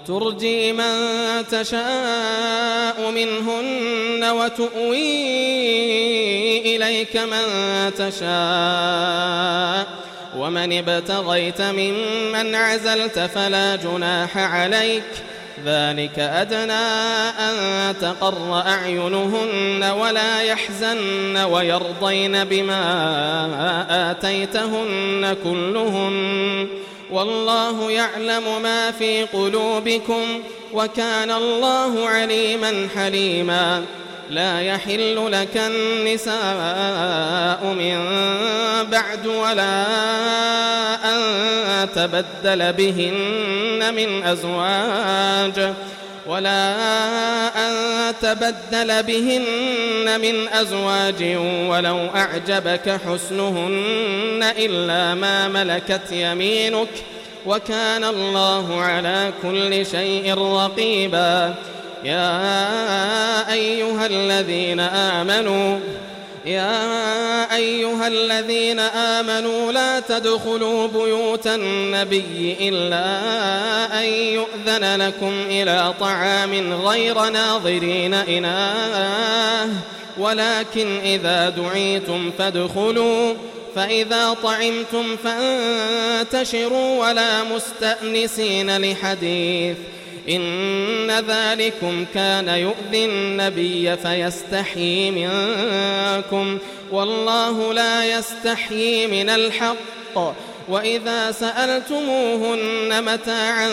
ترجي من تشاء منهن وتؤوي إليك من تشاء ومن ابتغيت ممن عزلت فلا جناح عليك ذلك أدنى أن تقر أعينهن ولا يحزن ويرضين بما آتيتهن كلهن والله يعلم ما في قلوبكم وكان الله عليما حليما لا يحل لك النساء من بعد ولا أن تبدل بهن من أزواج ولو أعجبك حسنهن إلا ما ملكت يمينك وكان الله على كل شيء رقيبا يا أيها الذين آمنوا لا تدخلوا بيوت النبي إلا أن يؤذن لكم إلى طعام غير ناظرين إناه ولكن إذا دعيتم فادخلوا فإذا طعمتم فانتشروا ولا مستأنسين لحديث إن ذلكم كان يؤذي النبي فيستحيي منكم والله لا يستحيي من الحق وإذا سألتموهن متاعا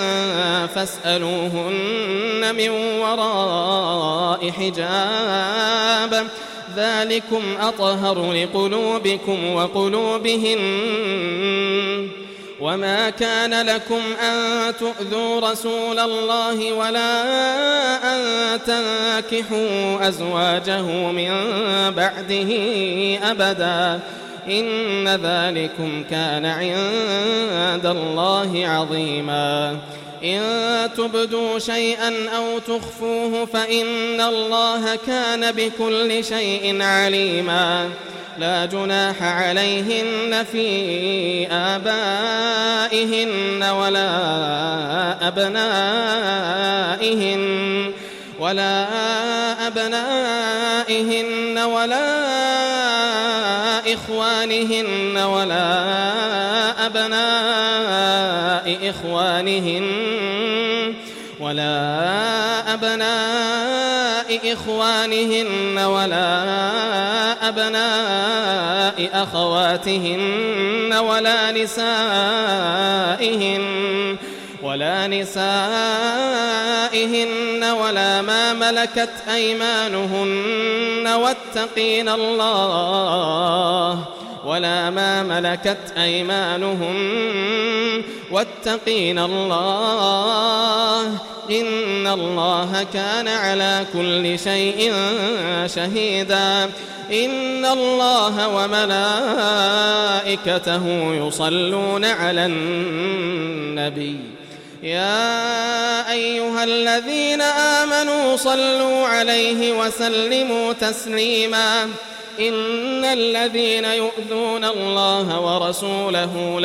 فاسألوهن من وراء حجاب ذلكم أطهر لقلوبكم وقلوبهن وما كان لكم أن تؤذوا رسول الله ولا أن تنكحوا أزواجه من بعده أبدا إن ذلكم كان عند الله عظيما إن تبدوا شيئا أو تخفوه فإن الله كان بكل شيء عليما لا جناح عليهن في آبائهن ولا أبنائهن ولا إخوانهن ولا أبناء إخوانهن ولا أبناء أخواتهن ولا نسائهن ولا ما ملكت أيمانهن واتقين الله إن الله كان على كل شيء شهيدا إن الله وملائكته يصلون على النبي يا أيها الذين آمنوا صلوا عليه وسلموا تسليما إن الذين يؤذون الله ورسوله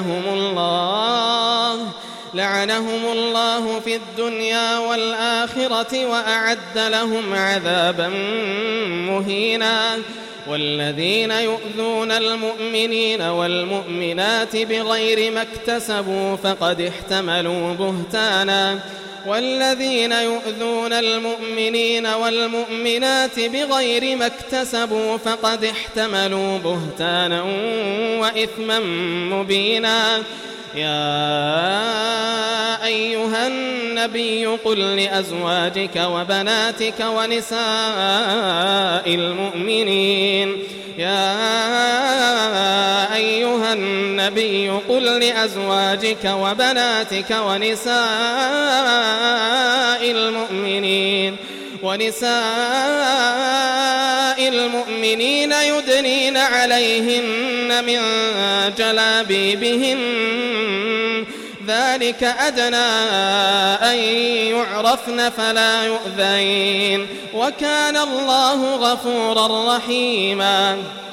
لعنهم الله في الدنيا والآخرة وأعد لهم عذابا مهينا والذين يؤذون المؤمنين والمؤمنات بغير ما اكتسبوا فقد احتملوا بهتانا والذين يؤذون المؤمنين والمؤمنات بغير ما اكتسبوا فقد احتملوا بهتانا وإثما مبينا يا أيها النبي قل لأزواجك وبناتك ونساء المؤمنين يدنين عليهن من جلابيبهن ذلك أدنى أن يعرفن فلا يؤذين وكان الله غفورا رحيما